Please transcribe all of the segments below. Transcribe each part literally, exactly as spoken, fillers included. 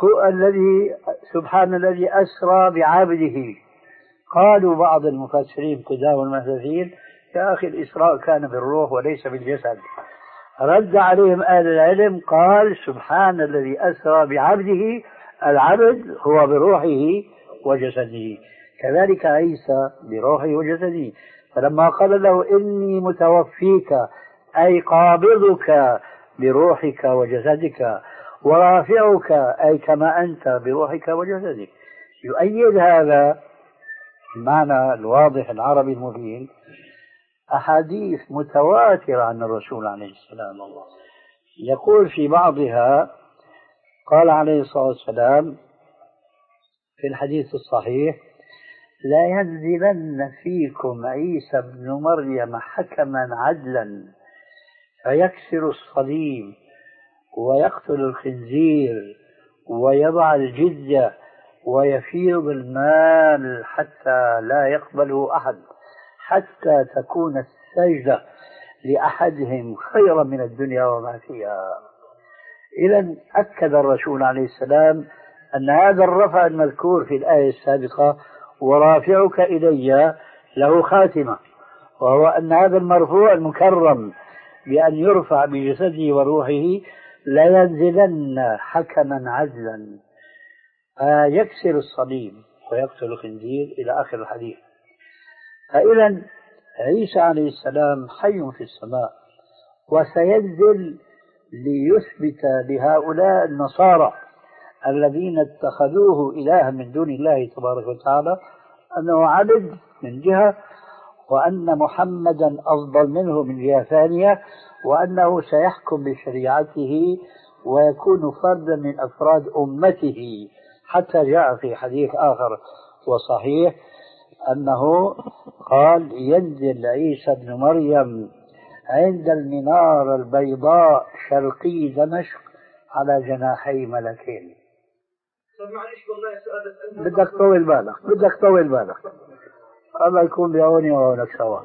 هو الذي سبحان الذي أسرى بعبده. قالوا بعض المفسرين قدام المحدثين يا أخي الإسراء كان بالروح وليس بالجسد. رد عليهم أهل العلم قال سبحان الذي أسرى بعبده، العبد هو بروحه وجسده، كذلك عيسى بروحه وجسده. فلما قال له إني متوفيك أي قابضك بروحك وجسدك ورافعك أي كما أنت بروحك وجسدك، يؤيد هذا المعنى الواضح العربي المبين أحاديث متواترة عن الرسول عليه السلام. الله يقول في بعضها قال عليه الصلاة والسلام في الحديث الصحيح لا ينزلن فيكم عيسى بن مريم حكما عدلا فيكسر الصليب ويقتل الخنزير ويضع الجزية ويفيض المال حتى لا يقبله أحد، حتى تكون السجدة لأحدهم خيرا من الدنيا وما فيها. إذن أكد الرسول عليه السلام أن هذا الرفع المذكور في الآية السابقة ورافعك إلي له خاتمة، وهو أن هذا المرفوع المكرم بأن يرفع بجسده وروحه لا ينزلن حكما عدلا يكسر الصليب ويقتل الخنزير إلى آخر الحديث. فإذا عيسى عليه السلام حي في السماء وسينزل ليثبت لهؤلاء النصارى الذين اتخذوه إلها من دون الله تبارك وتعالى أنه عبد من جهة، وأن محمدا أفضل منه من جهة ثانية، وأنه سيحكم بشريعته ويكون فردا من أفراد أمته، حتى جاء في حديث آخر وصحيح أنه قال ينزل عيسى بن مريم عند المنارة البيضاء شرقي دمشق على جناحي ملكين. بدك طول بالك بدك طول بالك الله يكون بعوني وعونك سوا.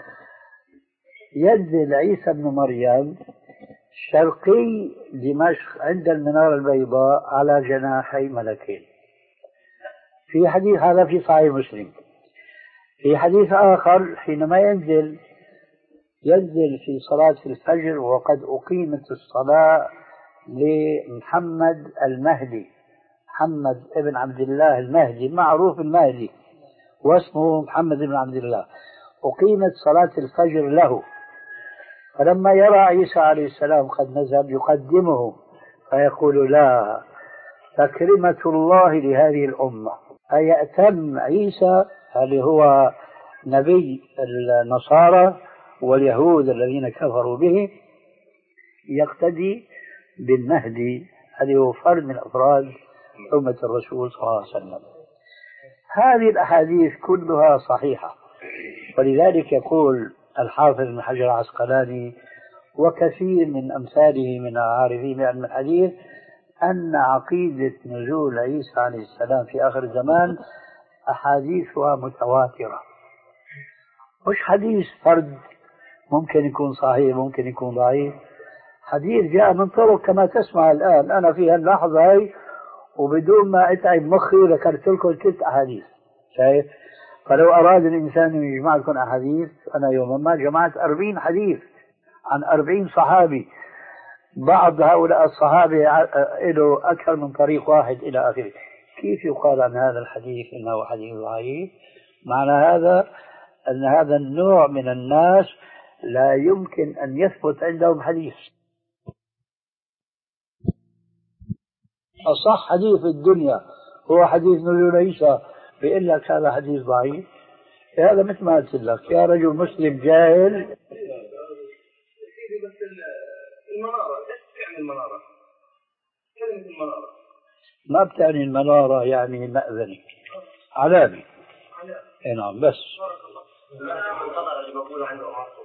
ينزل عيسى بن مريم شرقي دمشق عند المنارة البيضاء على جناحي ملكين. في حديث هذا في صحيح مسلم. في حديث آخر حينما ينزل ينزل في صلاة الفجر وقد أقيمت الصلاة لمحمد المهدي، محمد ابن عبد الله المهدي معروف المهدي واسمه محمد بن عبد الله، أقيمت صلاة الفجر له. فلما يرى عيسى عليه السلام قد نزل يقدمه فيقول لا تكرمة الله لهذه الأمة، أي يأتم عيسى اللي هو نبي النصارى واليهود الذين كفروا به يقتدي بالمهدي الذي هو فرد من أفراد أمة الرسول صلى الله عليه وسلم. هذه الأحاديث كلها صحيحة، ولذلك يقول الحافظ بن حجر العسقلاني وكثير من أمثاله من عارفين علم الحديث أن عقيدة نزول عيسى عليه السلام في آخر الزمان أحاديثها متواترة، مش حديث فرد ممكن يكون صحيح ممكن يكون ضعيف، حديث جاء من طرق كما تسمع الآن أنا في هاللحظة هاي وبدون ما أتعب مخي ذكرت لكم ست أحاديث. شايف؟ فلو أراد الإنسان أن يجمع لكم أحاديث أنا يوما ما جمعت أربعين حديث عن أربعين صحابي، بعض هؤلاء الصحابة له أكثر من طريق واحد إلى آخره. كيف يقال عن هذا الحديث إنه حديث ضعيف؟ معنى هذا أن هذا النوع من الناس لا يمكن أن يثبت عندهم حديث. أصح حديث في الدنيا هو حديث نزول عيسى، بيقول لك هذا حديث ضعيف. هذا مثل ما قلت لك يا رجل مسلم جاهل. المنارة ايش بتعني المنارة؟ كلمة المنارة ما بتعني المنارة يعني مأذنة علامة. اي نعم بس المنتظر اللي بقول عنه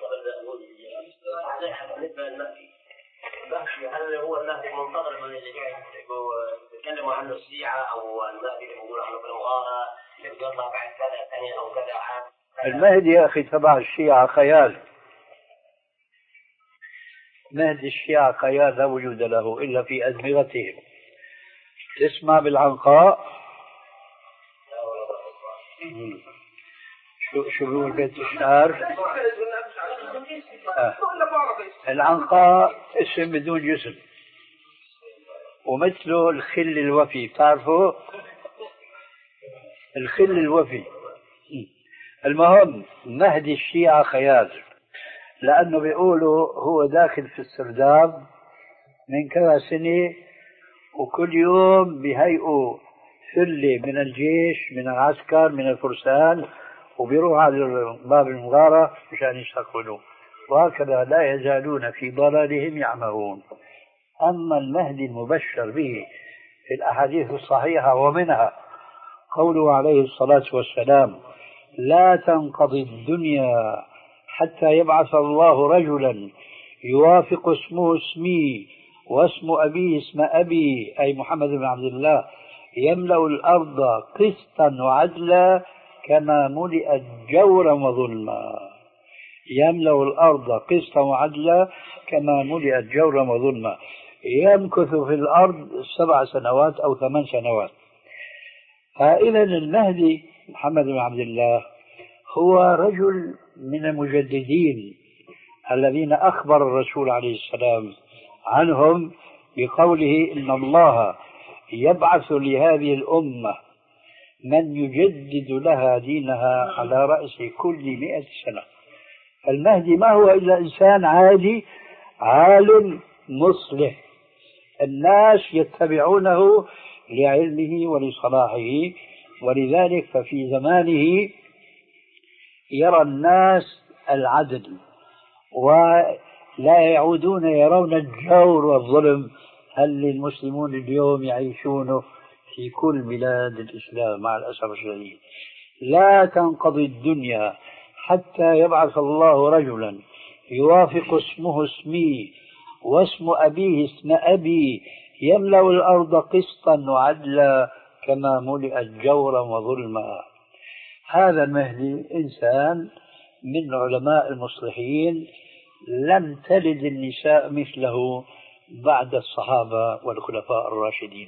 بالنسبة للمهدي هل هو المهدي المنتظر اللي جاي يتكلموا عنه الشيعة أو المهدي اللي بيقولوا عنه في المغارة اللي بيطلع بعد كذا ثانية أو كذا عام؟ المهدي يا أخي تبع الشيعة خيال. مهدي الشيعة خيال لا وجود له إلا في أدمغتهم. تسمع بالعنقاء؟ شو شو بيقول بيت الشعر؟ آه. العنقاء اسم بدون جسم، ومثله الخل الوفي، بتعرفوا الخل الوفي. المهم مهدي الشيعة خيال، لأنه بيقولوا هو داخل في السرداب من كذا سنة، وكل يوم بهيئوا ثلة من الجيش، من العسكر، من الفرسان، وبيروح على باب المغارة مشان يستقبلوه، وهكذا لا يزالون في ضلالهم يعمهون. أما المهدي المبشر به في الأحاديث الصحيحة، ومنها قوله عليه الصلاة والسلام: لا تنقضي الدنيا حتى يبعث الله رجلا يوافق اسمه اسمي واسم أبيه اسم أبي، أي محمد بن عبد الله، يملأ الأرض قسطا وعدلا كما ملئت جورا وظلما. يملأ الأرض قسطا وعدلا كما ملئت جورا وظلما. يمكث في الأرض سبع سنوات أو ثمان سنوات. فإذا المهدي محمد بن عبد الله هو رجل من المجددين الذين أخبر الرسول عليه السلام عنهم بقوله: إن الله يبعث لهذه الأمة من يجدد لها دينها على رأس كل مئة سنة. المهدي ما هو إلا إنسان عادي، عالم مصلح، الناس يتبعونه لعلمه ولصلاحه، ولذلك ففي زمانه يرى الناس العدل ولا يعودون يرون الجور والظلم اللي المسلمون اليوم يعيشونه في كل بلاد الإسلام مع الأسف الشديد. لا تنقضي الدنيا حتى يبعث الله رجلا يوافق اسمه اسمي واسم أبيه اسم أبي يملأ الأرض قسطا وعدلا كما ملئت جورا وظلما. هذا المهدي إنسان من علماء المصلحين، لم تلد النساء مثله بعد الصحابة والخلفاء الراشدين.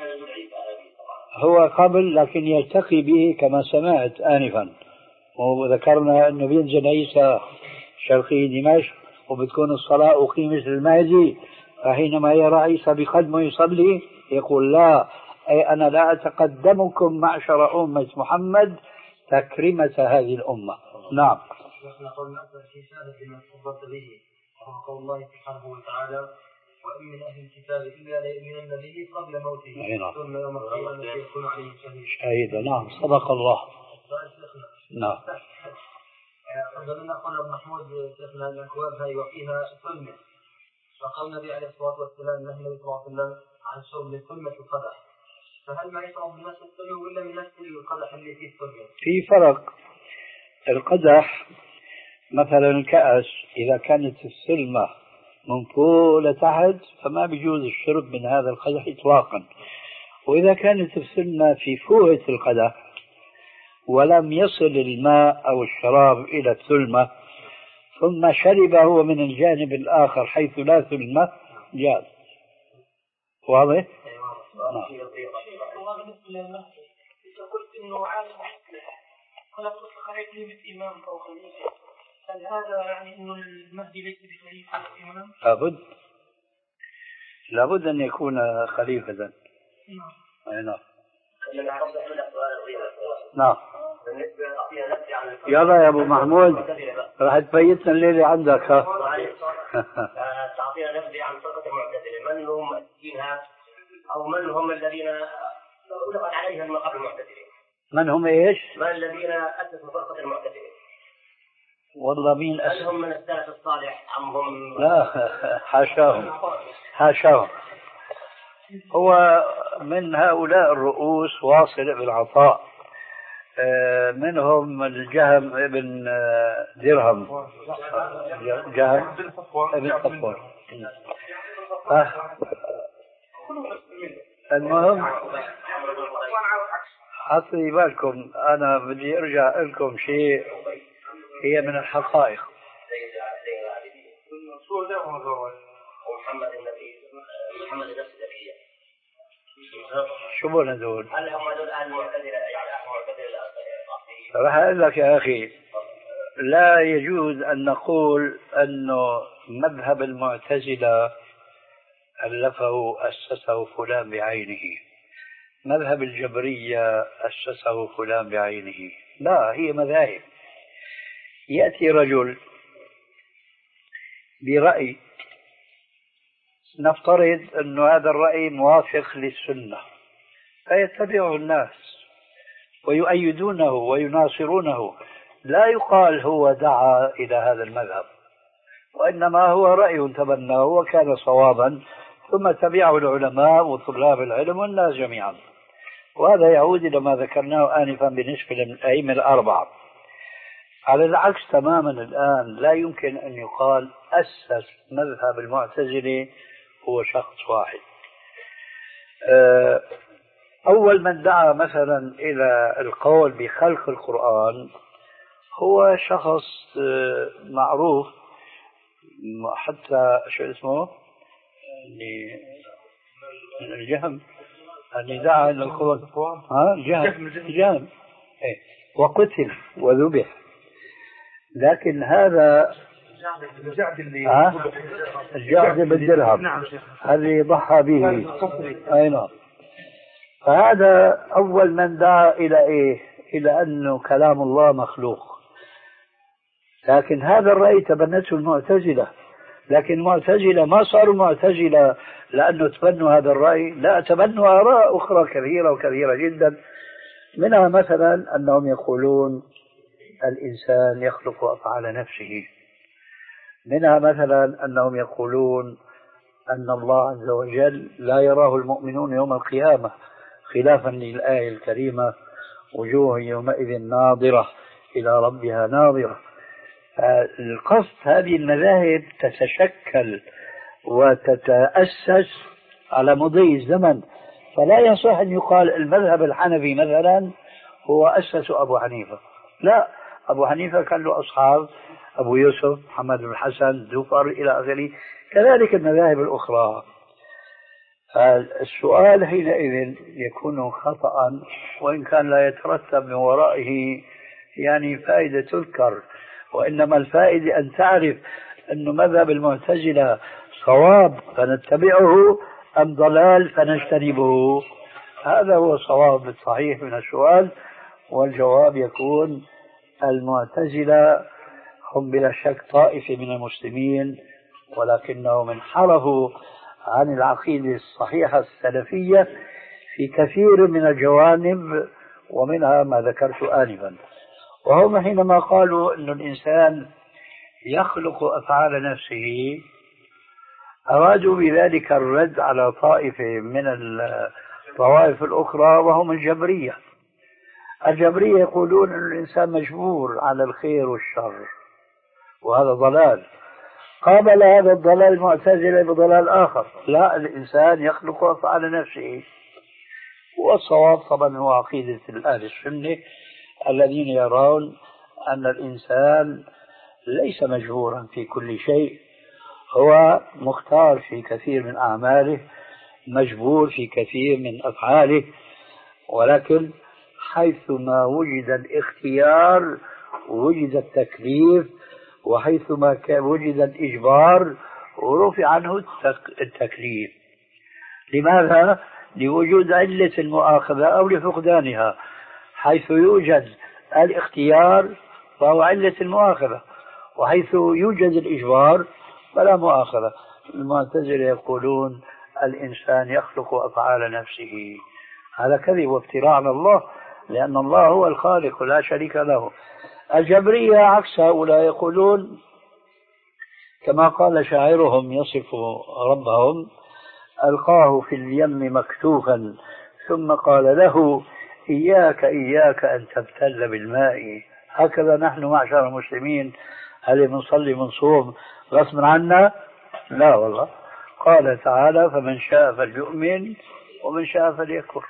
هو قبل، لكن يلتقي به كما سمعت آنفا، وذكرنا أنه بينزل عيسى شرقي دمشق وبتكون الصلاة أقيمت للمهدي، فحينما يرى عيسى بقدمه يصلي يقول: لا، أي أنا لا أتقدمكم معشر أمة محمد تكرمة هذه الأمة. نعم. نحن قلنا في شاهد لما تفضلت به، وقول الله سبحانه وتعالى: وإن من أهل الكتاب إلا ليؤمنن به قبل موته ثم يوم القيامة يكون عليه شهيدا. نعم، صدق الله. نعم. عندما قال ابن محمود شيخنا الأكواب هاي وفيها ثلمة، فقال النبي عليه الصلاة والسلام نهى النبي صلى الله عليه وسلم عن شرب الثلمة في القدح، فهل ما يشرب من نفس الثلمة ولا من نفس القدح اللي فيه الثلمة؟ في فرق. القدح مثلا الكأس إذا كانت الثلمة من فوق لتحت فما بيجوز الشرب من هذا القدح إطلاقا، وإذا كانت الثلمة في فوهة القدح ولم يصل الماء أو الشراب إلى الثلمة ثم شرب هو من الجانب الآخر حيث لا ثلمة جاز. واضح؟ قلت انه عالم مصلح، ولا تطلق عليه كلمة إمام أو خليفة، هل هذا يعني انه المهدي ليس بخليفة أو إمام؟ لابد لابد أن يكون خليفة. نعم. نعم. نعم. يلا يا أبو محمود، راح تفيتنا الليلة عندك. ها. تعطينا نبذة عن فرقة المعتزلة، من هم مؤسسينها أو من هم الذين أطلقت عليها المقام المعتزلة؟ من هم إيش؟ من الذين أسسوا فرقة المعتزلة؟ والله مين أسس؟ هل هم من السلف الصالح أم هم؟ لا، حاشاهم حاشاهم. هو من هؤلاء الرؤوس واصل بن عطاء، منهم الجهم ابن درهم، جهم ابن صفوان. المهم حطي بالكم، أنا بدي أرجع لكم شيء هي من الحقائق. محمد النبي محمد نفس النبي شو بقول هذول؟ هل هم هذول الآن معتزلة يعني معتزلة الأصليين؟ راح أقول لك يا أخي، لا يجوز أن نقول أنه مذهب المعتزلة ألفه أسسه فلان بعينه، مذهب الجبرية أسسه فلان بعينه، لا، هي مذاهب. يأتي رجل برأي، نفترض أن هذا الرأي موافق للسنة فيتبعه الناس ويؤيدونه ويناصرونه، لا يقال هو دعا إلى هذا المذهب، وإنما هو رأي تبناه وكان صوابا ثم تبعه العلماء وطلاب العلم والناس جميعا. وهذا يعود إلى ما ذكرناه آنفا بالنسبة للأئمة الأربعة. على العكس تماما الآن لا يمكن أن يقال أسس مذهب المعتزلة هو شخص واحد. أول من دعا مثلا إلى القول بخلق القرآن هو شخص معروف، حتى شو اسمه اللي الجهم اللي دعا إلى القرآن، ها جهم جهم إيه. وقتل وذبح. لكن هذا الجعد اللي ها الجعد بالدرهم الذي ضحى به، أي نعم. فهذا أول من دعا إلى إيه؟ إلى أنه كلام الله مخلوق. لكن هذا الرأي تبنته المعتزلة، لكن المعتزلة ما صاروا معتزلة لأنه تبنوا هذا الرأي، لا، تبنوا آراء أخرى كثيرة وكثيرة جدا. منها مثلا أنهم يقولون الإنسان يخلق أفعال نفسه، منها مثلا أنهم يقولون أن الله عز وجل لا يراه المؤمنون يوم القيامة، خلافا للآية الكريمة وجوه يومئذ ناظرة إلى ربها ناظرة. القصد هذه المذاهب تتشكل وتتأسس على مضي الزمن، فلا يصح أن يقال المذهب الحنفي مثلا هو أسس أبو حنيفة، لا، أبو حنيفة كان له أصحاب، أبو يوسف، محمد بن الحسن، زفر إلى آخره، كذلك المذاهب الأخرى. السؤال حينئذ يكون خطأ، وإن كان لا يترتب من ورائه يعني فائدة تذكر، وإنما الفائدة أن تعرف أن مذهب المعتزلة صواب فنتبعه أم ضلال فنجتنبه. هذا هو الصواب الصحيح من السؤال، والجواب يكون المعتزلة هم بلا شك طائفة من المسلمين، ولكنهم انحرفوا عن العقيدة الصحيحة السلفية في كثير من الجوانب، ومنها ما ذكرت آنفا. وهم حينما قالوا أن الإنسان يخلق أفعال نفسه أرادوا بذلك الرد على طائفة من الطوائف الأخرى وهم الجبرية. الجبرية يقولون أن الإنسان مجبور على الخير والشر، وهذا ضلال. قابل هذا الضلال المعتزلة بضلال آخر، لا، الإنسان يخلق أفعال نفسه. والصواب طبعا هو عقيدة أهل السنة الذين يرون أن الإنسان ليس مجبورا في كل شيء، هو مختار في كثير من أعماله، مجبور في كثير من أفعاله، ولكن حيثما وجد الاختيار وجد التكليف، وحيثما وجد الإجبار ورفع عنه التكليف. لماذا؟ لوجود علة المؤاخذة أو لفقدانها. حيث يوجد الاختيار فهو علة المؤاخذة، وحيث يوجد الإجبار فلا مؤاخذة. المعتزلة يقولون الإنسان يخلق أفعال نفسه، هذا كذب وافتراء على الله، لأن الله هو الخالق لا شريك له. الجبرية عكس هؤلاء، يقولون كما قال شاعرهم يصف ربهم: ألقاه في اليم مكتوفا ثم قال له إياك إياك أن تبتل بالماء. هكذا نحن معشر المسلمين، هل نصلي منصوم غصبا عنا؟ لا والله. قال تعالى: فمن شاء فليؤمن ومن شاء فليكفر.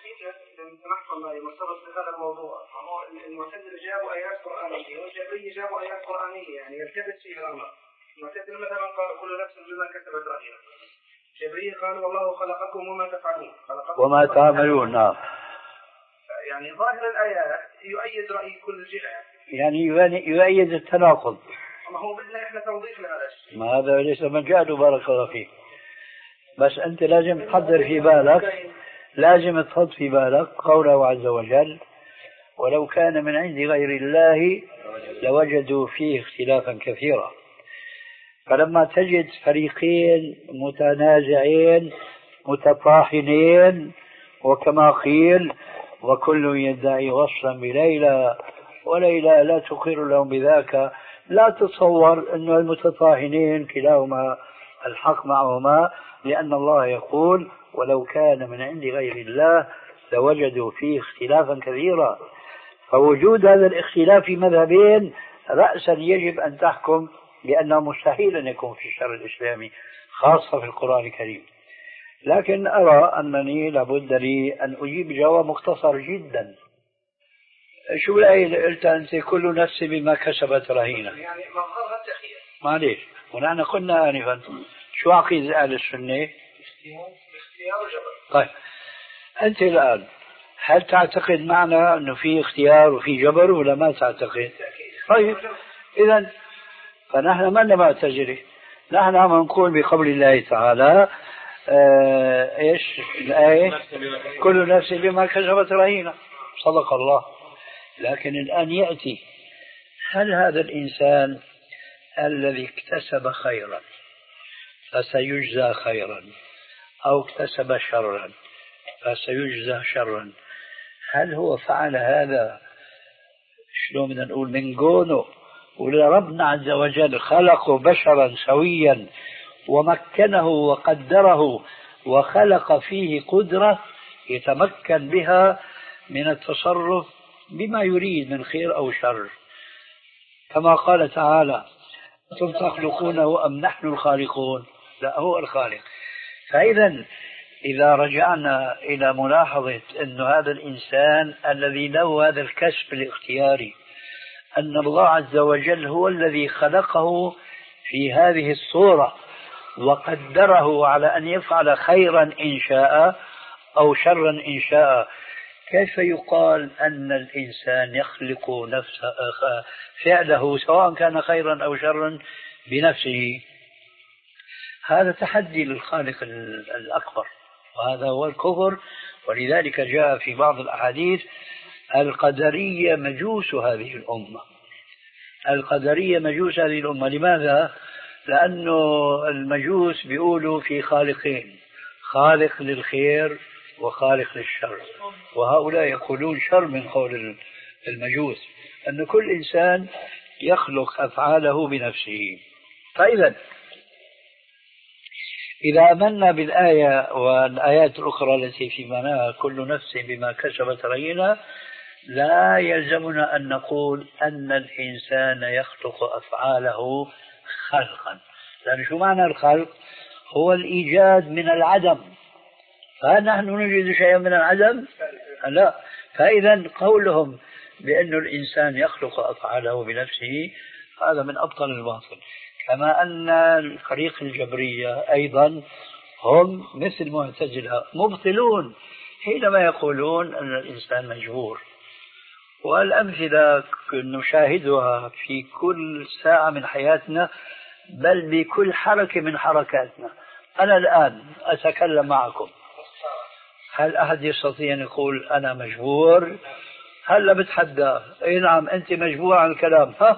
هذا الموضوع المعتزلة جابوا آيات قرآنية والجبرية جابوا آيات قرآنية، يعني يلتبس فيها الأمر. المعتزلة مثلا قال كل نفس بما كسبت رهينة، الجبرية قالوا والله خلقكم وما تفعلون خلقكم وما تعملون. نعم. يعني ظاهر الآيات يؤيد رأي كل جهة، يعني يؤيد التناقض. ما هو بدنا إحنا توضيح لهذا الشيء. ما هذا ليس مجاله، بارك الله فيك. بس أنت لازم تحضر في بالك، لازم تحط في بالك قوله عز وجل: ولو كان من عند غير الله لوجدوا فيه اختلافا كثيرا. فلما تجد فريقين متنازعين متطاحنين، وكما قيل: وكل يدعي وصلا بليلى وليلى لا تقر لهم بذاك، لا تتصور أن المتطاحنين كلاهما الحق معهما، لأن الله يقول: ولو كان من عند غير الله لوجدوا فيه اختلافا كثيرا. فوجود هذا الاختلاف في مذهبين رأسا يجب أن تحكم بأنه مستحيل أن يكون في الشرع الإسلامي، خاصة في القرآن الكريم. لكن أرى أنني لابد لي أن أجيب جواب مختصر جدا. شو الآية اللي قلتها أنت: كل نفس بما كسبت رهينة؟ يعني مظهرها التخيير. معليش، ونحن قلنا آنفا شو عقيدة أهل السنة؟ اختيار جبر. طيب أنت الآن هل تعتقد معنا أنه في اختيار وفي جبر ولا ما تعتقد؟ طيب إذن فنحن ما لنا معتزلة، نحن عم نقول بقول الله تعالى آه إيش الآية: كل نفس بما كسبت رهينة. صدق الله. لكن الآن يأتي: هل هذا الإنسان الذي اكتسب خيرا فسيجزى خيرا، أو اكتسب شرا فسيجزى شرا، هل هو فعل هذا شلون بدنا نقول من قوله، ولا ربنا عز وجل خلقه بشرا سويا ومكنه وقدره وخلق فيه قدرة يتمكن بها من التصرف بما يريد من خير أو شر، كما قال تعالى: أنتم تخلقونه أم نحن الخالقون؟ لا، هو الخالق. فإذا إذا رجعنا إلى ملاحظة أن هذا الإنسان الذي له هذا الكسب الاختياري، أن الله عز وجل هو الذي خلقه في هذه الصورة وقدره على أن يفعل خيرا إن شاء أو شرا إن شاء، كيف يقال أن الإنسان يخلق نفسه فعله سواء كان خيرا أو شرا بنفسه؟ هذا تحدي للخالق الأكبر، وهذا هو الكفر. ولذلك جاء في بعض الأحاديث: القدرية مجوس هذه الأمة. القدرية مجوس هذه الأمة. لماذا؟ لأنه المجوس بيقولوا في خالقين: خالق للخير وخالق للشر، وهؤلاء يقولون شر من قول المجوس، أن كل إنسان يخلق أفعاله بنفسه. فإذا إذا آمنا بالآية والآيات الأخرى التي في معناها كل نفس بما كسبت رهينة، لا يلزمنا أن نقول أن الإنسان يخلق أفعاله خلقا، لأن شو معنى الخلق؟ هو الإيجاد من العدم، فهل نحن نوجد شيئا من العدم؟ لا. فإذا قولهم بأن الإنسان يخلق أفعاله بنفسه هذا من أبطل الباطل. كما أن الفريق الجبرية أيضا هم مثل معتزلة مبطلون حينما يقولون أن الإنسان مجبور. والأمثلة نشاهدها في كل ساعة من حياتنا، بل بكل حركة من حركاتنا. أنا الآن أتكلم معكم، هل أحد يستطيع أن يقول أنا مجبور؟ هل بتحدى أي نعم أنت مجبور عن الكلام؟ ها؟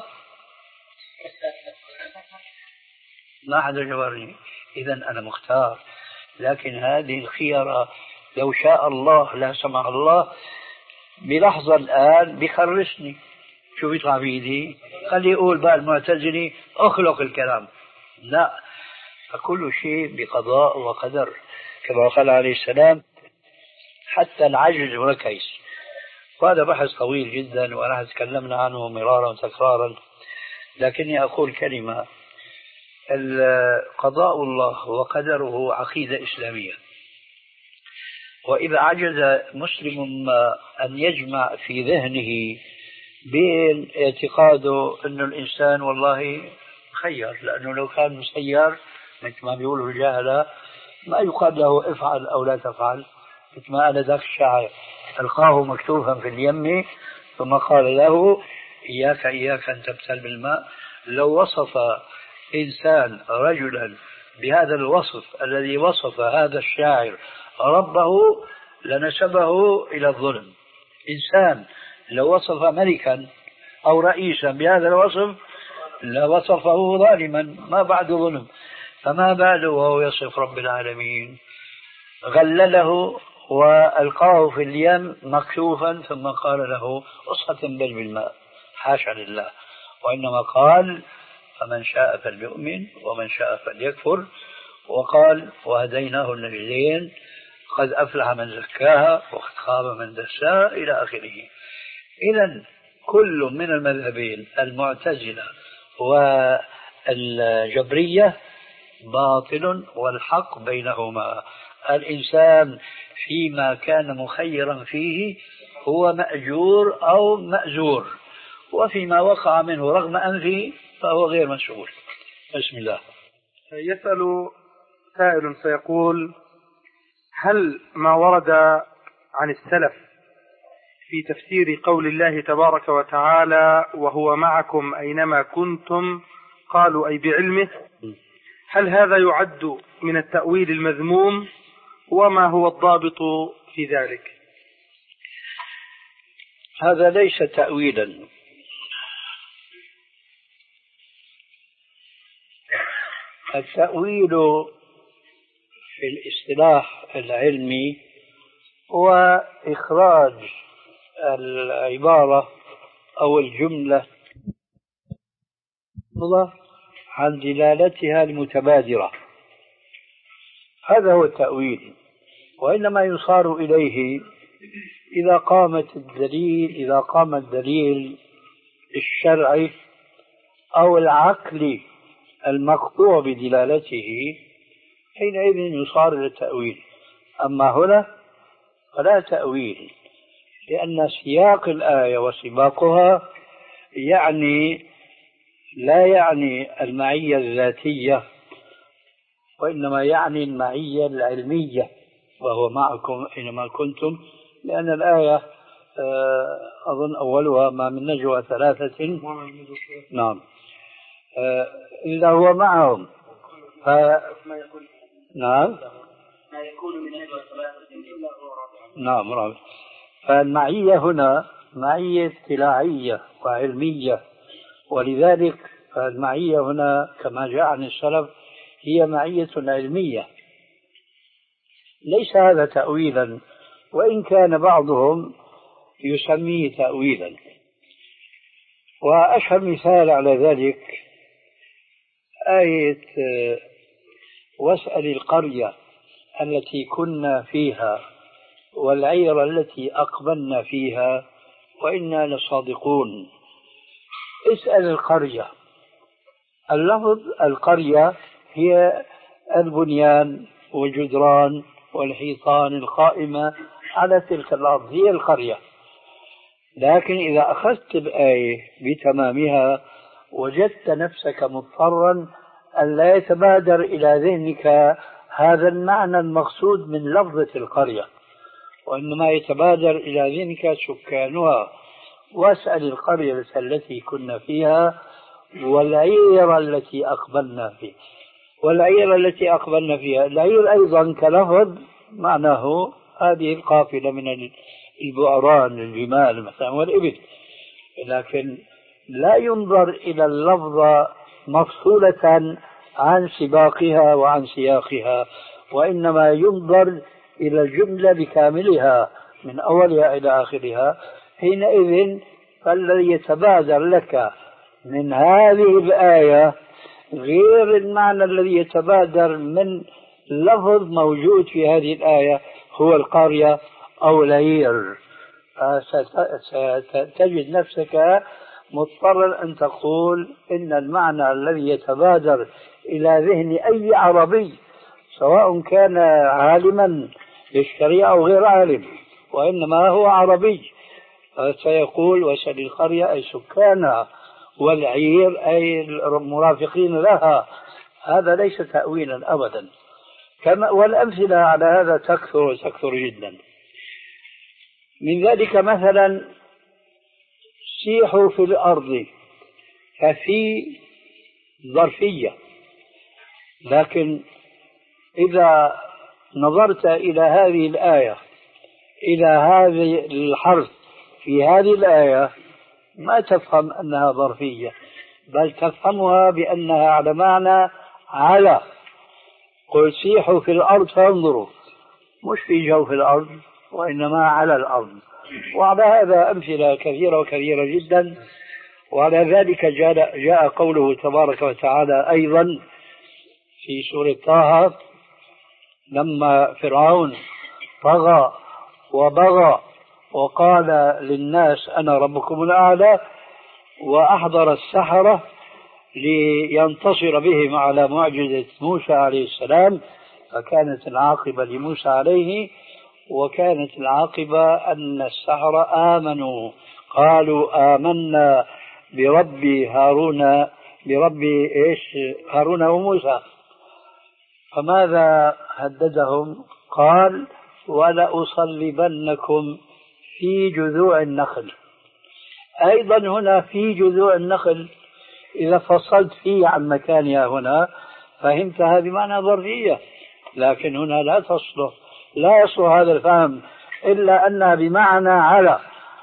ما حدا جبرني. إذا أنا مختار. لكن هذه الخيارة لو شاء الله لا سمح الله بلحظة الآن بخرسني، شو بيطلع بإيدي؟ خلي يقول بقى المعتزلي أخلق الكلام. لا، فكل شيء بقضاء وقدر كما قال عليه السلام: حتى العجز والكيس. وهذا بحث طويل جدا ونحن تكلمنا عنه مرارا وتكرارا، لكني أقول كلمة: قضاء الله وقدره عقيدة إسلامية، وإذا عجز مسلم أن يجمع في ذهنه بين اعتقاده أن الإنسان والله خير، لأنه لو كان مسير مثل ما بيقولوا الجهلة ما يقال له افعل أو لا تفعل، مثل ما قال ذاك الشاعر ألقاه مكتوفا في اليم ثم قال له إياك إياك أن تبتل بالماء. لو وصف إنسان رجلا بهذا الوصف الذي وصف هذا الشاعر ربه لنسبه إلى الظلم. إنسان لو وصف ملكا أو رئيسا بهذا الوصف لوصفه ظالما ما بعد ظلم، فما باله وهو يصف رب العالمين. غلله وألقاه في اليم مكشوفا ثم قال له أصحة بل بالماء، حاشا لله، وإنما قال فمن شاء فليؤمن ومن شاء فليكفر، وقال وهديناه النجدين قد أفلح من زكاها وقد خاب من دساها إلى آخره. إذن كل من المذهبين المعتزلة والجبرية باطل والحق بينهما. الإنسان فيما كان مخيرا فيه هو مأجور أو مأزور، وفيما وقع منه رغم أنفه فهو غير مسؤول. بسم الله. يسأل سائل فيقول: هل ما ورد عن السلف في تفسير قول الله تبارك وتعالى وهو معكم أينما كنتم قالوا أي بعلمه، هل هذا يعد من التأويل المذموم؟ وما هو الضابط في ذلك؟ هذا ليس تأويلا، التأويل في الاصطلاح العلمي هو إخراج العبارة أو الجملة عن دلالتها المتبادرة، هذا هو التأويل. وإنما يصار إليه إذا قامت الدليل إذا قام الدليل الشرعي أو العقلي المقطوع بدلالته، حينئذ يصار إلى التأويل. أما هنا فلا تأويل، لأن سياق الآية وسباقها يعني لا يعني المعية الذاتية، وإنما يعني المعية العلمية، وهو معكم أينما كنتم، لأن الآية أظن أولها ما من نجوى ثلاثة نعم إلا هو معهم. ف... نعم ما يكون من نجوى ثلاثة إلا هو رابعهم. نعم رابع. فالمعية هنا معية اطلاعية وعلمية، ولذلك المعية هنا كما جاء عن السلف هي معية علمية، ليس هذا تأويلا، وإن كان بعضهم يسميه تأويلا. وأشهر مثال على ذلك آية واسأل القرية التي كنا فيها والعير التي أقبلنا فيها وإنا لصادقون. اسأل القرية، اللفظ القرية هي البنيان والجدران والحيطان القائمة على تلك الأرض، هي القرية. لكن إذا أخذت الآية بتمامها وجدت نفسك مضطرا أن لا يتبادر إلى ذهنك هذا المعنى المقصود من لفظة القرية، وإنما يتبادر إلى ذهنك سكانها. واسأل القرية التي كنا فيها والعير التي أقبلنا فيها. والعير التي أقبلنا فيها، العير أيضا كلفظ معناه هذه القافلة من البؤران الجمال مثلا والإبل، لكن لا ينظر إلى اللفظة مفصولة عن سباقها وعن سياقها، وإنما ينظر إلى الجملة بكاملها من أولها إلى آخرها. حينئذ فالذي يتبادر لك من هذه الآية غير المعنى الذي يتبادر من لفظ موجود في هذه الآية هو القرية أو العير. ستجد نفسك مضطرا أن تقول إن المعنى الذي يتبادر إلى ذهن أي عربي سواء كان عالما بالشريعة أو غير عالم وإنما هو عربي سيقول واسأل القرية أي سكانها والعير أي المرافقين لها. هذا ليس تأويلا أبدا، كما والأمثلة على هذا تكثر وتكثر جدا. من ذلك مثلا سيحوا في الأرض، ففي ظرفية، لكن إذا نظرت إلى هذه الآية إلى هذه الحرف في هذه الآية ما تفهم أنها ظرفية، بل تفهمها بأنها على معنى على. قل سيحوا في الأرض فانظروا، مش في جوف الأرض وإنما على الأرض. وعلى هذا أمثلة كثيرة وكثيرة جدا. وعلى ذلك جاء, جاء قوله تبارك وتعالى أيضا في سورة طه لما فرعون طغى وبغى وقال للناس أنا ربكم الأعلى، وأحضر السحرة لينتصر بهم على معجزة موسى عليه السلام، فكانت العاقبة لموسى عليه، وكانت العاقبة أن السحرة آمنوا قالوا آمنا برب هارون برب إيش هارون وموسى. فماذا هددهم؟ قال ولأصلبنكم في جذوع النخل. أيضا هنا في جذوع النخل، إذا فصلت فيه عن مكانها هنا فهمتها بمعنى ظرفية، لكن هنا لا تصلح لا يصلح هذا الفهم إلا أنها بمعنى على.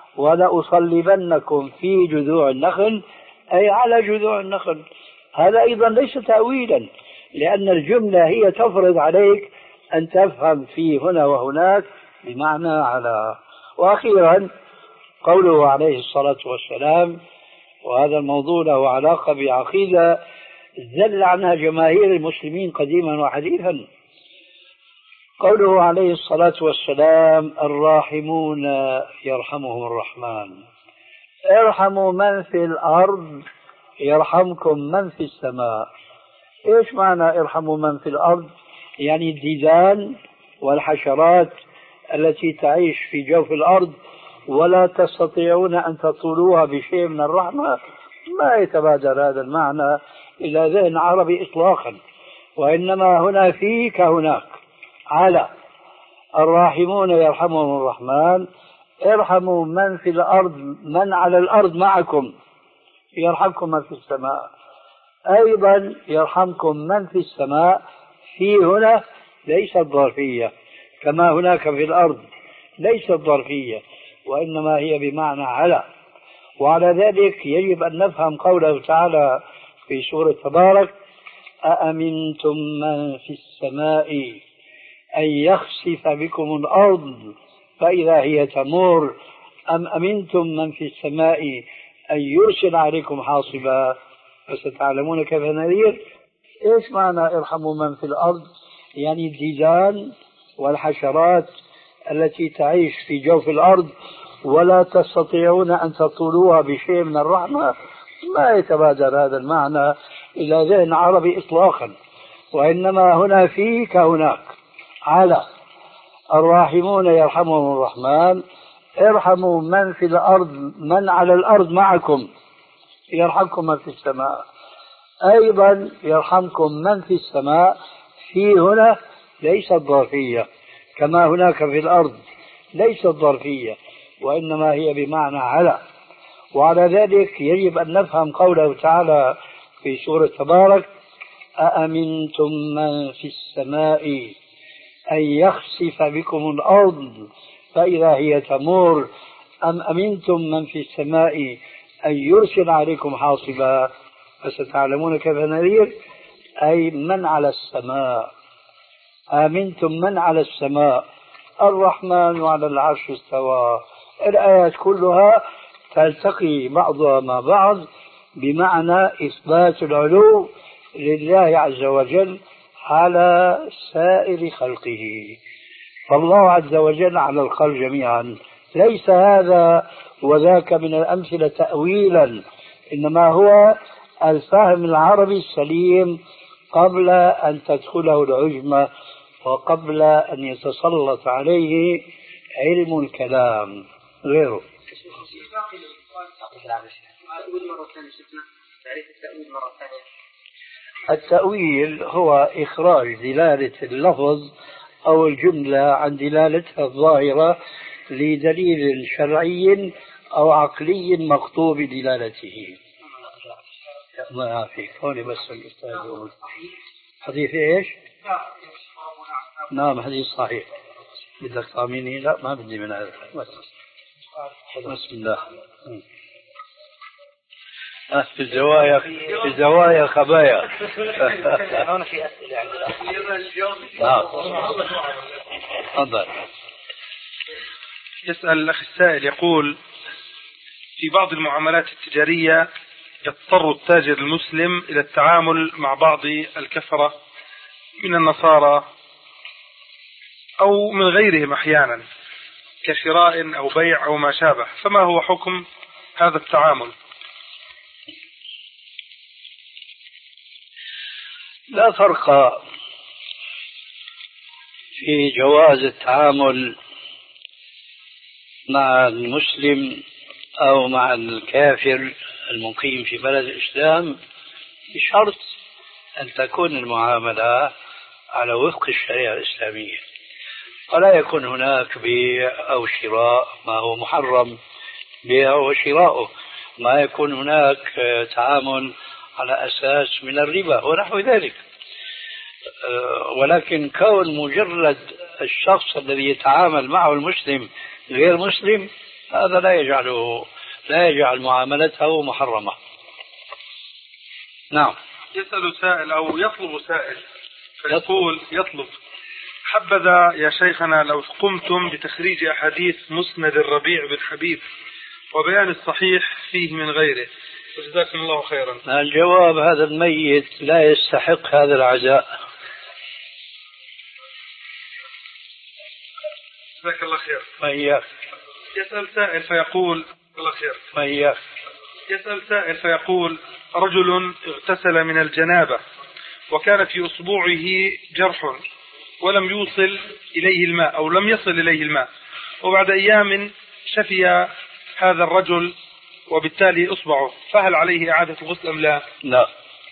ولأصلبنكم في جذوع النخل أي على جذوع النخل. هذا أيضا ليس تأويلا، لأن الجملة هي تفرض عليك أن تفهم في هنا وهناك بمعنى على. وأخيرا قوله عليه الصلاة والسلام، وهذا الموضوع له علاقة بعقيدة زل عنها جماهير المسلمين قديما وحديثا. قوله عليه الصلاة والسلام الراحمون يرحمهم الرحمن، ارحموا من في الأرض يرحمكم من في السماء. إيش معنى ارحموا من في الأرض؟ يعني الديدان والحشرات التي تعيش في جوف الأرض ولا تستطيعون أن تطولوها بشيء من الرحمة. ما يتبادر هذا المعنى إلى ذهن عربي إطلاقا، وإنما هنا في كهناك على. الراحمون يرحمهم الرحمن، ارحموا من في الأرض من على الأرض معكم يرحمكم من في السماء. أيضا يرحمكم من في السماء، في هنا ليست ظرفية كما هناك في الأرض ليست ظرفية، وإنما هي بمعنى على. وعلى ذلك يجب أن نفهم قوله تعالى في سورة تبارك أأمنتم من في السماء أن يخسف بكم الأرض فإذا هي تمور أم أمنتم من في السماء أن يرسل عليكم حاصبا فستعلمون كيف نذير. إيش معنى ارحموا من في الأرض؟ يعني الديدان والحشرات التي تعيش في جوف الأرض ولا تستطيعون أن تطولوها بشيء من الرحمة. ما يتبادر هذا المعنى إلى ذهن عربي إطلاقا، وإنما هنا في كهناك على. الراحمون يرحمهم الرحمن، ارحموا من في الأرض من على الأرض معكم يرحمكم من في السماء. أيضا يرحمكم من في السماء، في هنا ليست ظرفية كما هناك في الأرض ليست ظرفية، وإنما هي بمعنى على. وعلى ذلك يجب أن نفهم قوله تعالى في سورة تبارك أأمنتم من في السماء أن يخسف بكم الأرض فإذا هي تمور أم أمنتم من في السماء أن يرسل عليكم حاصبا فستعلمون كيف نذير. أي من على السماء، آمنتم من على السماء، الرحمن على العرش استوى. الآيات كلها تلتقي بعضها مع بعض بمعنى إثبات العلو لله عز وجل على سائر خلقه. فالله عز وجل على الخلق جميعا. ليس هذا وذاك من الأمثلة تأويلا، إنما هو الفهم العربي السليم قبل أن تدخله العجمة وقبل أن يتسلط عليه علم الكلام غيره. أقول مرة ثانية شفنا تعريف التأويل مرة ثانية. التأويل هو إخراج دلالة اللفظ أو الجملة عن دلالتها الظاهرة لدليل شرعي أو عقلي مقطوع بدلالته. ما يعافيك هون بس الأستاذ يقول حديث إيش؟ نعم حديث صحيح. بدك تعميني؟ لا ما بدي من هذا بس. بسم الله. في الزوايا في الزوايا خبايا. هون في أسئلة عند الأخ. نعم. تفضل. يسأل الأخ السائل يقول: في بعض المعاملات التجارية يضطر التاجر المسلم إلى التعامل مع بعض الكفرة من النصارى أو من غيرهم أحيانا كشراء أو بيع أو ما شابه، فما هو حكم هذا التعامل؟ لا فرق في جواز التعامل مع المسلم أو مع الكافر المقيم في بلد الإسلام بشرط أن تكون المعاملة على وفق الشريعة الإسلامية، ولا يكون هناك بيع أو شراء ما هو محرم بيع وشراؤه، ما يكون هناك تعامل على أساس من الربا ونحو ذلك. ولكن كون مجرد الشخص الذي يتعامل معه المسلم غير مسلم هذا لا يجعله لا يجعل معاملته محرمة. نعم. يسأل سائل أو يطلب سائل فيقول يطلب: حبذا يا شيخنا لو قمتم بتخريج أحاديث مسند الربيع بن حبيب وبيان الصحيح فيه من غيره، وجزاكم الله خيرا. الجواب: هذا الميت لا يستحق هذا العزاء. جزاك الله خير. وإياك. يسأل سائل فيقول: الله خير. وإياك. يسأل سائل فيقول: رجل اغتسل من الجنابة وكان في أصبعه جرح ولم يوصل إليه الماء أو لم يصل إليه الماء، وبعد أيام شفي هذا الرجل وبالتالي أصبعه، فهل عليه إعادة الغسل أم لا؟ لا.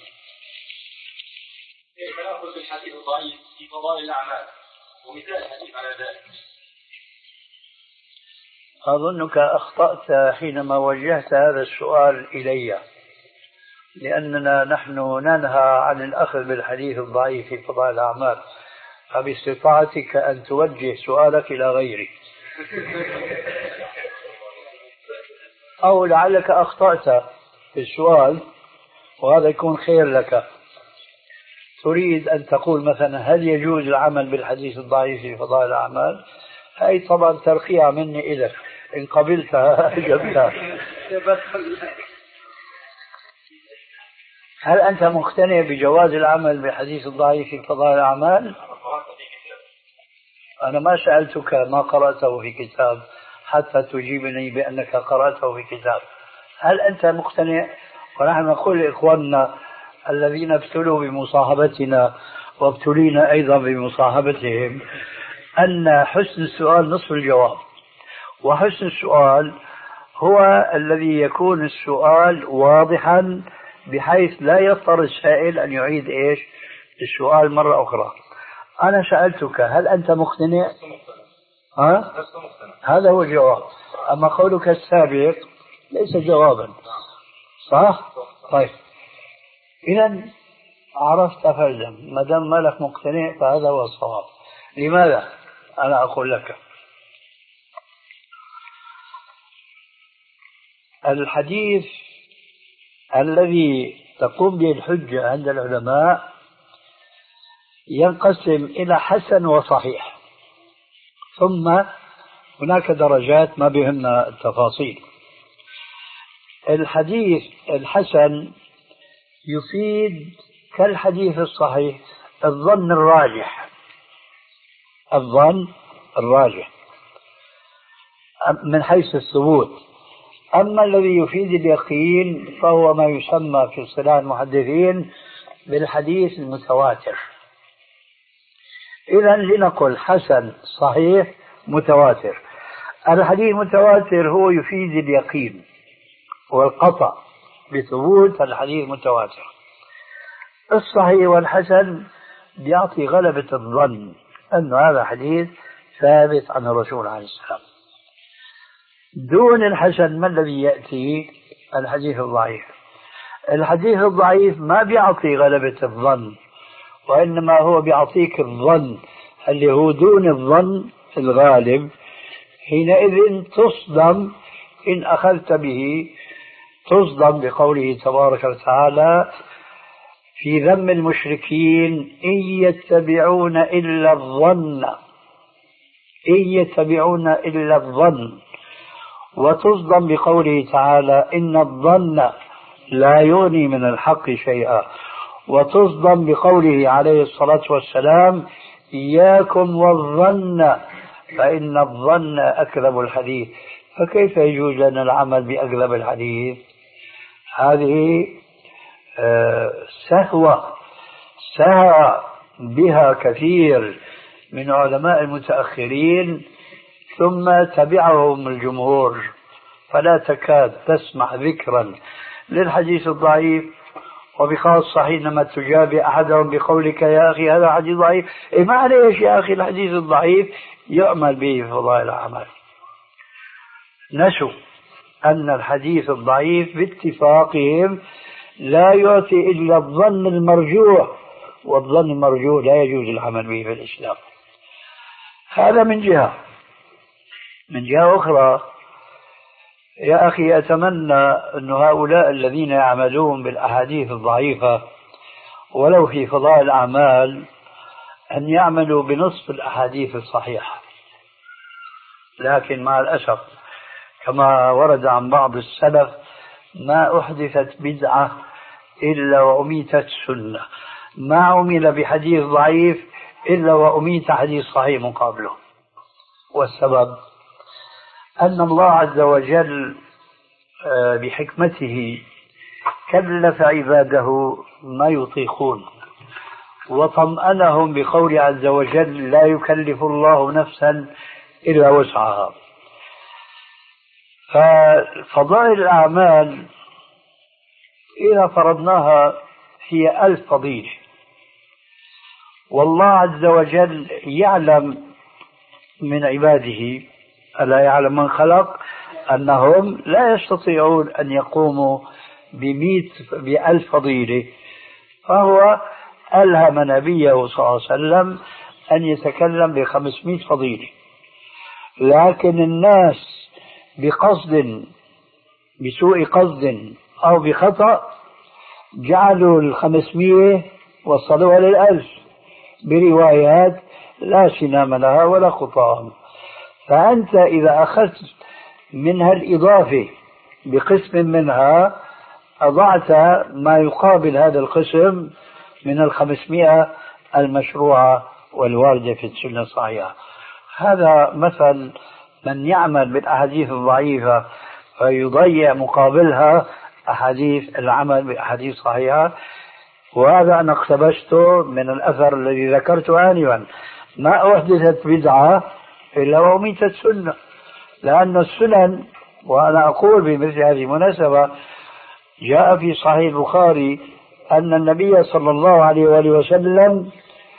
كيف نأخذ الحديث الضعيف في فضائل الأعمال ومثال الحديث على ذلك؟ أظنك أخطأت حينما وجهت هذا السؤال إلي، لأننا نحن ننهى عن الأخذ بالحديث الضعيف في فضائل الأعمال، فباستطاعتك أن توجه سؤالك إلى غيري. أو لعلك أخطأت في السؤال وهذا يكون خير لك. تريد أن تقول مثلا: هل يجوز العمل بالحديث الضعيف في فضائل الأعمال؟ هاي طبعا ترقية مني إليك، إن قبلتها جبتها. هل أنت مقتنع بجواز العمل بالحديث الضعيف في فضائل الأعمال؟ أنا ما سألتك ما قرأته في كتاب حتى تجيبني بأنك قرأته في كتاب. هل أنت مقتنع؟ ونحن نقول لإخواننا الذين ابتلوا بمصاحبتنا وابتلينا أيضا بمصاحبتهم أن حسن السؤال نصف الجواب، وحسن السؤال هو الذي يكون السؤال واضحا بحيث لا يضطر السائل أن يعيد إيش السؤال مرة أخرى. أنا سألتك: هل أنت مقتنع؟ ها؟ هذا هو الجواب. أما قولك السابق ليس جوابا، صح؟ طيب، إذا عرفت فلزم، ما دام مالك مقتنع فهذا هو الصواب. لماذا؟ أنا أقول لك: الحديث الذي تقوم به الحجة عند العلماء ينقسم إلى حسن وصحيح، ثم هناك درجات ما بهمنا التفاصيل. الحديث الحسن يفيد كالحديث الصحيح الظن الراجح، الظن الراجح من حيث الثبوت. أما الذي يفيد اليقين فهو ما يسمى في اصطلاح المحدثين بالحديث المتواتر. إذا لنقل حسن صحيح متواتر. الحديث المتواتر هو يفيد اليقين والقطع بثبوت الحديث المتواتر. الصحيح والحسن بيعطي غلبة الظن أن هذا حديث ثابت عن الرسول عليه السلام. دون الحسن ما الذي يأتي؟ الحديث الضعيف. الحديث الضعيف ما بيعطي غلبة الظن، وإنما هو بيعطيك الظن اللي هو دون الظن الغالب. حينئذ تصدم إن أخذت به، تصدم بقوله تبارك وتعالى في ذم المشركين: إن يتبعون إلا الظن، إن يتبعون إلا الظن. وتصدم بقوله تعالى: إن الظن لا يغني من الحق شيئا. وتصدم بقوله عليه الصلاة والسلام: إياكم والظن فإن الظن أكذب الحديث. فكيف يجوز لنا العمل بأكذب الحديث؟ هذه سهوة سهى بها كثير من علماء المتأخرين ثم تبعهم الجمهور، فلا تكاد تسمع ذكرا للحديث الضعيف، وبخاصة حينما تجابي أحدهم بقولك: يا أخي هذا حديث ضعيف. إيه معليش يا أخي، الحديث الضعيف يعمل به في فضائل الأعمال. نسوا أن الحديث الضعيف باتفاقهم لا يعطي إلا الظن المرجوح، والظن المرجوح لا يجوز العمل به في الإسلام. هذا من جهة. من جهة أخرى يا أخي، أتمنى أن هؤلاء الذين يعملون بالأحاديث الضعيفة ولو في فضائل الأعمال أن يعملوا بنصف الأحاديث الصحيحة. لكن مع الأسف كما ورد عن بعض السلف: ما أحدثت بدعة إلا وأميتت سنة، ما عمل بحديث ضعيف إلا وأميت حديث صحيح مقابله. والسبب أن الله عز وجل بحكمته كلف عباده ما يطيقون، وطمأنهم بقول عز وجل: لا يكلف الله نفسا إلا وسعها. ففضائل الأعمال إذا فرضناها هي ألف فضيلة، والله عز وجل يعلم من عباده، ألا يعلم من خلق، أنهم لا يستطيعون أن يقوموا بمئة بألف فضيلة، فهو ألهم نبيه صلى الله عليه وسلم أن يتكلم بخمسمائة فضيلة. لكن الناس بقصد، بسوء قصد أو بخطأ، جعلوا الخمسمائة وصلوها للألف بروايات لا سنام لها ولا خطام. فأنت إذا أخذت منها الإضافة بقسم منها أضعت ما يقابل هذا القسم من الخمسمائة المشروعة والواردة في السنة الصحيحة. هذا مثل من يعمل بالأحاديث الضعيفة فيضيع مقابلها أحاديث العمل بأحاديث صحيحة. وهذا أنا اقتبسته من الأثر الذي ذكرته آنفا: ما أحدثت بدعة إلا وأميتت سنة. لأن السنن، وأنا أقول بمثل هذه المناسبة، جاء في صحيح البخاري أن النبي صلى الله عليه وآله وسلم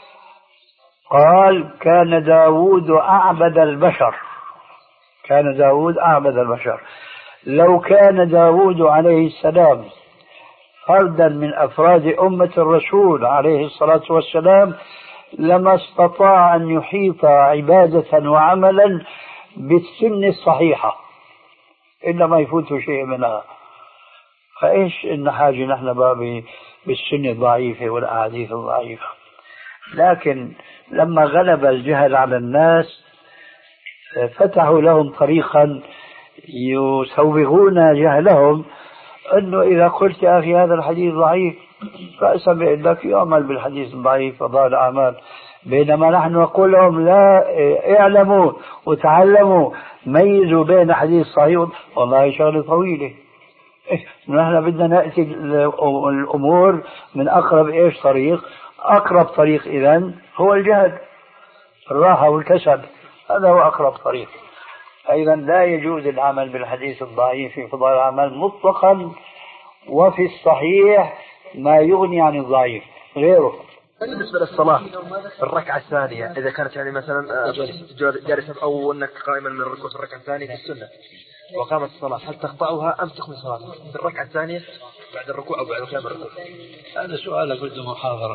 قال: كان داود أعبد البشر، كان داود أعبد البشر. لو كان داود عليه السلام فردا من أفراد أمة الرسول عليه الصلاة والسلام لما استطاع أن يحيط عبادة وعملا بالسنة الصحيحة إلا ما يفوت شيء منها. فإيش إن حاجة نحن بابي بالسنة الضعيفة والأحاديث الضعيفة؟ لكن لما غلب الجهل على الناس فتحوا لهم طريقا يسوغون جهلهم، أنه إذا قلت يا أخي هذا الحديث ضعيف فأسمع لك يعمل بالحديث الضعيف فضائل الأعمال. بينما نحن نقول لهم: لا، اعلموا وتعلموا، ميزوا بين حديث صحيح. والله شغلة طويلة. نحن بدنا نأتي الأمور من أقرب إيش طريق. أقرب طريق إذن هو الجهل، الراحة والكسل، هذا هو أقرب طريق. أيضا لا يجوز العمل بالحديث الضعيف في فضائل الأعمال مطلقا، وفي الصحيح ما يغني عن الضعيف. غيره. بالنسبة للصلاة الركعة الثانية إذا كانت يعني مثلا جالسا أو أنك قائما من الركوع في الركعة الثانية في السنة وقامت الصلاة، هل تقطعها أم تكمل صلاتك في الركعة الثانية بعد الركوع أو بعد قيام الركوع؟ هذا سؤالك بده محاضرة.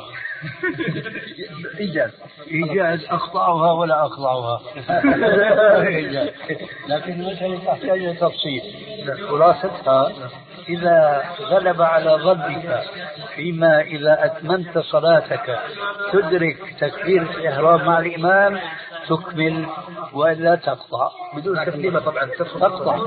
إيجاز إيجاز أقطعها ولا أقطعها. لكن المسألة تحتاج تفصيل. خلاصتها إذا غلب على ظنك فيما إذا أتممت صلاتك تدرك تكبيرة الإحرام مع الإمام تكمل ولا تقطع بدون تسليمة طبعا تقطع.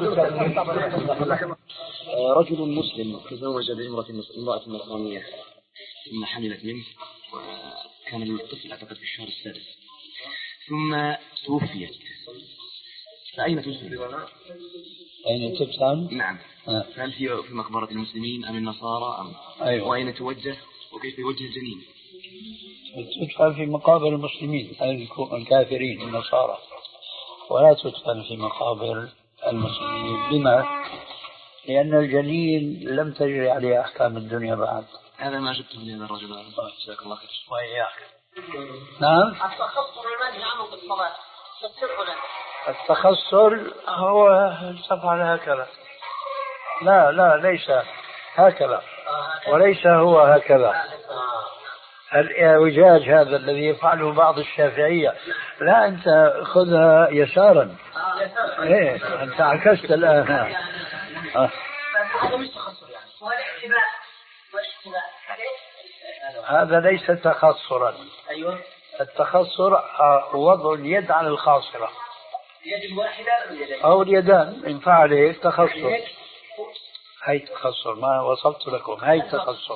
رجل مسلم تزوج بامرأة امرأة نصرانية ثم حملت منه وكان الطفل أعتقد في الشهر السادس ثم توفيت، فأين تسلم؟ أين تدفن؟ نعم. آه. هل في في مقبرة المسلمين أم النصارى أم أيوة. وأين توجه وكيف يوجه الجنين؟ تدفن في مقابر المسلمين الكافرين النصارى، ولا تدفن في مقابر المسلمين. لما؟ لأن الجنين لم تجري عليه أحكام الدنيا بعد. هذا ما جبته من هذا الرجل. جزاك الله خير. وإياك. نعم. التخصر المنهي عنه في الصلاة فسره لنا. التخصر هو تفعل هكذا. لا لا ليس هكذا وليس هو هكذا. الإعوجاج هذا الذي يفعله بعض الشافعية، لا أنت خذها يسارا. إيه أنت عكست الآن. آه. هذا مش تخصر يعني. والاحتباء والاحتباء هذا ليس تخصرا. أيوة. التخصر وضع اليد على الخاصرة. اليد الواحدة أو اليدان إن فعل هيك تخصر. هي تخصر ما وصلت لكم، هي تخصر.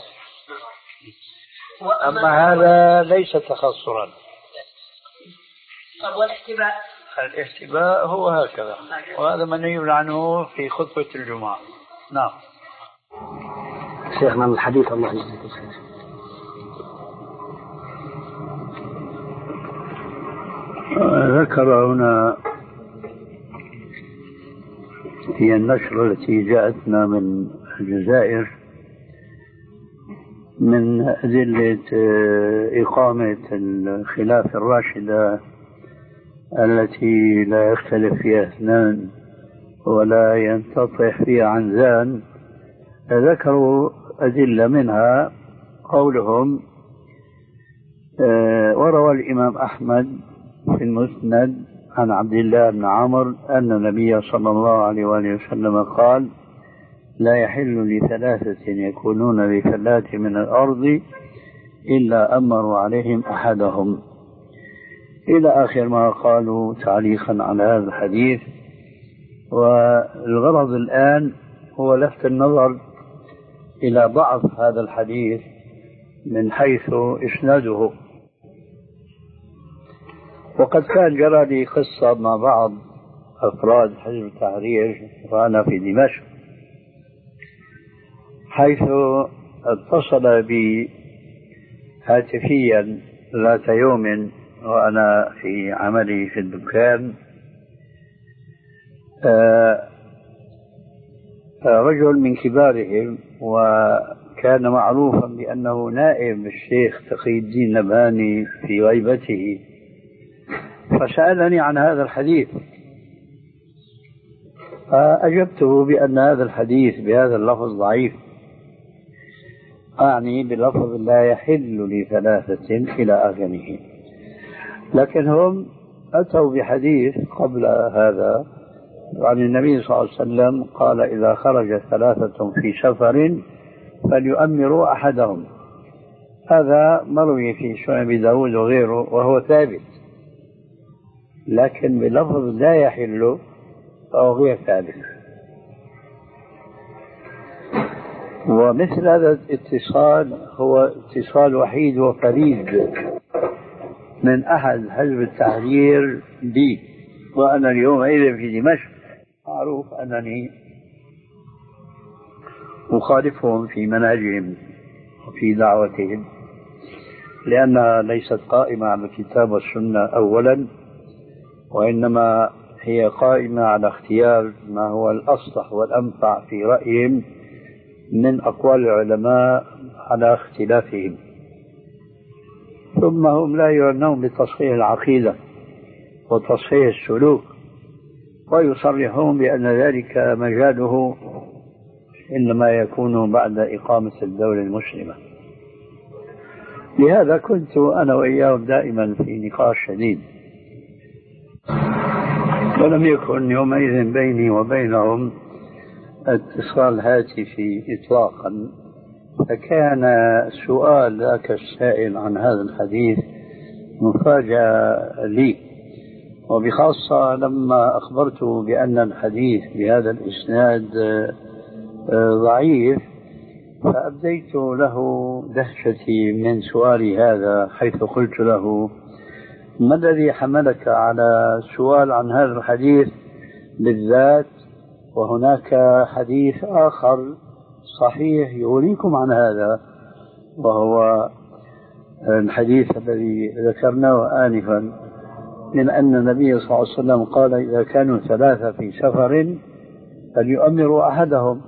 أما هذا ليس تخصرا. طب والاحتباء؟ الاحتباء هو هكذا، وهذا منهي عنه في خطبة الجمعة. نعم. شيخنا الحديث الله يجزيك الخير. ذكر هنا في النشرة التي جاءتنا من الجزائر من أدلة إقامة الخلافة الراشدة التي لا يختلف فيها اثنان ولا ينتطح فيها عنزان. ذكروا أدلة منها قولهم وروى الإمام أحمد في المسند عن عبد الله بن عمرو أن النبي صلى الله عليه وآله وسلم قال لا يحل لثلاثة يكونون بفلاة من الأرض إلا أمروا عليهم أحدهم، إلى آخر ما قالوا تعليقا على هذا الحديث. والغرض الآن هو لفت النظر إلى ضعف هذا الحديث من حيث إسناده. وقد كان جرى لي قصة مع بعض أفراد حزب التحرير وأنا في دمشق، حيث اتصل بي هاتفيا ذات يوم وأنا في عملي في الدكان رجل من كبارهم، وكان معروفا بأنه نائب الشيخ تقي الدين نبهاني في غيبته، فسألني عن هذا الحديث، فأجبته بأن هذا الحديث بهذا اللفظ ضعيف، أعني بلفظ لا يحل لثلاثة إلى آخره. لكن هم أتوا بحديث قبل هذا عن النبي صلى الله عليه وسلم قال إذا خرج ثلاثة في سفر فليؤمروا أحدهم. هذا مروي في سنن أبي داود وغيره وهو ثابت، لكن بلفظ لا يحل فهو غير ثابت. ومثل هذا الاتصال هو اتصال وحيد وفريد من أحد حزب التحرير بي، وأنا اليوم أيضا في دمشق معروف أنني أخالفهم في منهجهم وفي دعوتهم، لأنها ليست قائمة على الكتاب والسنة أولا، وإنما هي قائمة على اختيار ما هو الأصلح والأنفع في رأيهم من أقوال العلماء على اختلافهم. ثم هم لا يعنون بتصحيح العقيدة وتصحيح السلوك، ويصرحون بأن ذلك مجاله إنما يكون بعد إقامة الدولة المسلمة. لهذا كنت أنا وإياهم دائما في نقاش شديد، ولم يكن يومئذ بيني وبينهم اتصال هاتفي إطلاقا. فكان سؤال ذاك السائل عن هذا الحديث مفاجأة لي، وبخاصة لما أخبرته بأن الحديث بهذا الإسناد ضعيف، فأبديت له دهشتي من سؤالي هذا، حيث قلت له: ما الذي حملك على سؤال عن هذا الحديث بالذات وهناك حديث آخر صحيح يغنيكم عن هذا، وهو الحديث الذي ذكرناه آنفا من أن النبي صلى الله عليه وسلم قال: إذا كانوا ثلاثة في سفر فليؤمروا أحدهم.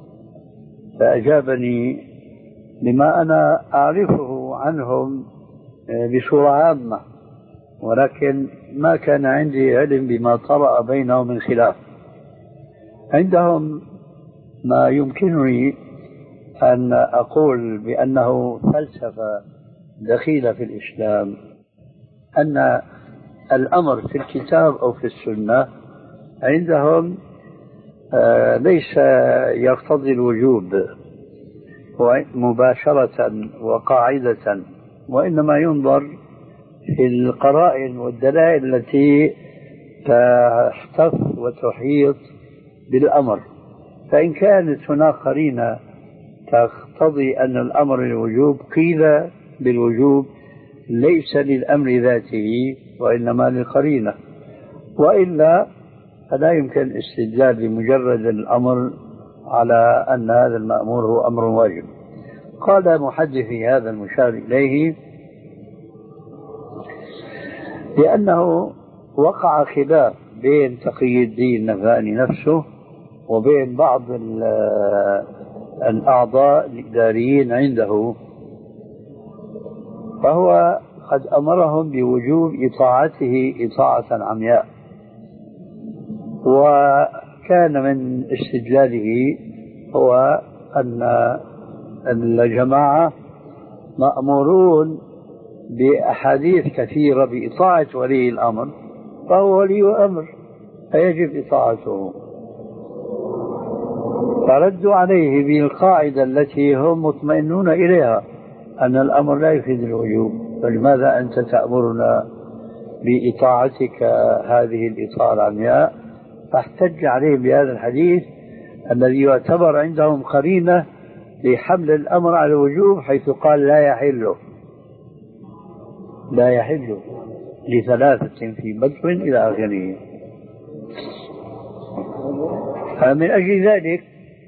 فأجابني بما أنا أعرفه عنهم بصورة عامة، ولكن ما كان عندي علم بما طرأ بينهم من خلاف. عندهم ما يمكنني أن أقول بأنه فلسفة دخيلة في الإسلام، أن الأمر في الكتاب أو في السنة عندهم ليس يقتضي الوجوب مباشرة وقاعدة، وإنما ينظر في القرائن والدلائل التي تحتف وتحيط بالأمر. فإن كانت هناك قرينة تقتضي أن الأمر للوجوب قيل بالوجوب ليس للأمر ذاته وإنما للقرينة، وإلا فلا يمكن الاستدلال بمجرد الأمر على أن هذا المأمور هو أمر واجب. قال محدثي هذا المشار إليه لأنه وقع خلاف بين تقي الدين النفاني نفسه وبين بعض الأعضاء الإداريين عنده، فهو قد أمرهم بوجوب إطاعته إطاعة عمياء، وكان من استدلاله هو أن الجماعة مأمورون بأحاديث كثيرة بإطاعة ولي الأمر، فهو ولي أمر فيجب إطاعته. فردوا عليه بالقاعدة التي هم مطمئنون إليها أن الأمر لا يفيد الوجوب، فلماذا أنت تأمرنا بإطاعتك هذه الإطاعة العمياء؟ فاحتج عليهم بهذا الحديث الذي يعتبر عندهم قرينة لحمل الأمر على الوجوب، حيث قال: لا يحل لا يحل لثلاثة في بدو إلى آخره. فمن أجل ذلك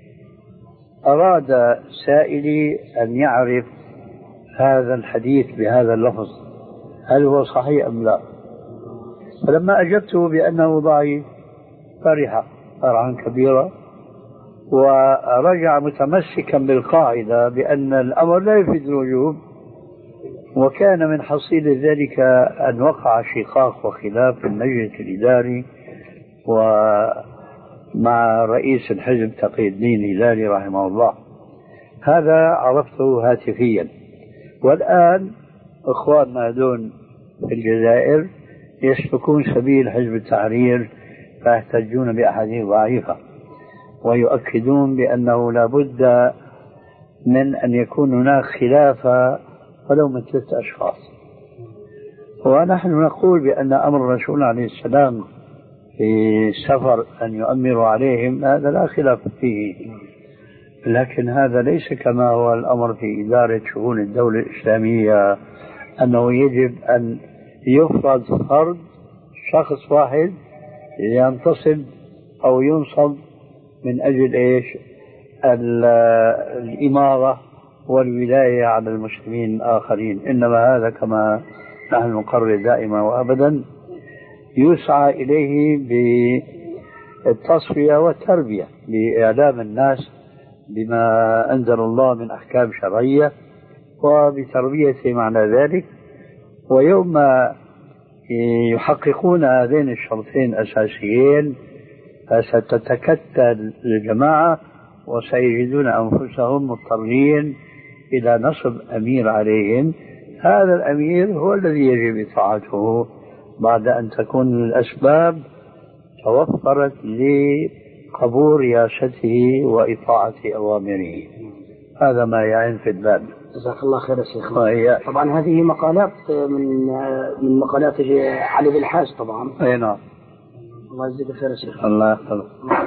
أراد سائلي أن يعرف هذا الحديث بهذا اللفظ هل هو صحيح أم لا. فلما أجبته بأنه ضعيف فرح فرحا كبيرا، ورجع متمسكا بالقاعدة بأن الأمر لا يفيد الوجوب. وكان من حصيل ذلك أن وقع شقاق وخلاف في المجلس الإداري ومع رئيس الحزب تقي الدين الهلالي رحمه الله. هذا عرفته هاتفيا. والآن إخواننا دون في الجزائر يسلكون سبيل حزب التحرير، فيحتجون بأحاديث ضعيفة ويؤكدون بأنه لا بد من أن يكون هناك خلاف ولو من ثلاثة أشخاص. ونحن نقول بأن أمر الرسول عليه السلام في سفر أن يؤمر عليهم هذا لا خلاف فيه، لكن هذا ليس كما هو الأمر في إدارة شؤون الدولة الإسلامية، أنه يجب أن يفرض فرض شخص واحد ينتصب أو ينصب من أجل إيش الإمارة والولاية على المسلمين الآخرين. إنما هذا كما نحن نقرر دائما وأبدا يسعى إليه بالتصفية والتربية، بإعلام الناس بما أنزل الله من أحكام شرعية وبتربيتهم على ذلك، ويوم ما يحققون هذين الشرطين الأساسيين فستتكتل الجماعة وسيجدون أنفسهم مضطرين إلى نصب أمير عليهم. هذا الأمير هو الذي يجب إطاعته بعد أن تكون الأسباب توفرت لقبول رياسته وإطاعة أوامره. هذا ما يعين في الباب. جزاك الله خير يا شيخ. طبعا هذه مقالات من من مقالات علي بالحاج طبعا. أي نعم. الله يجزيك خير يا شيخ. الله يحفظك.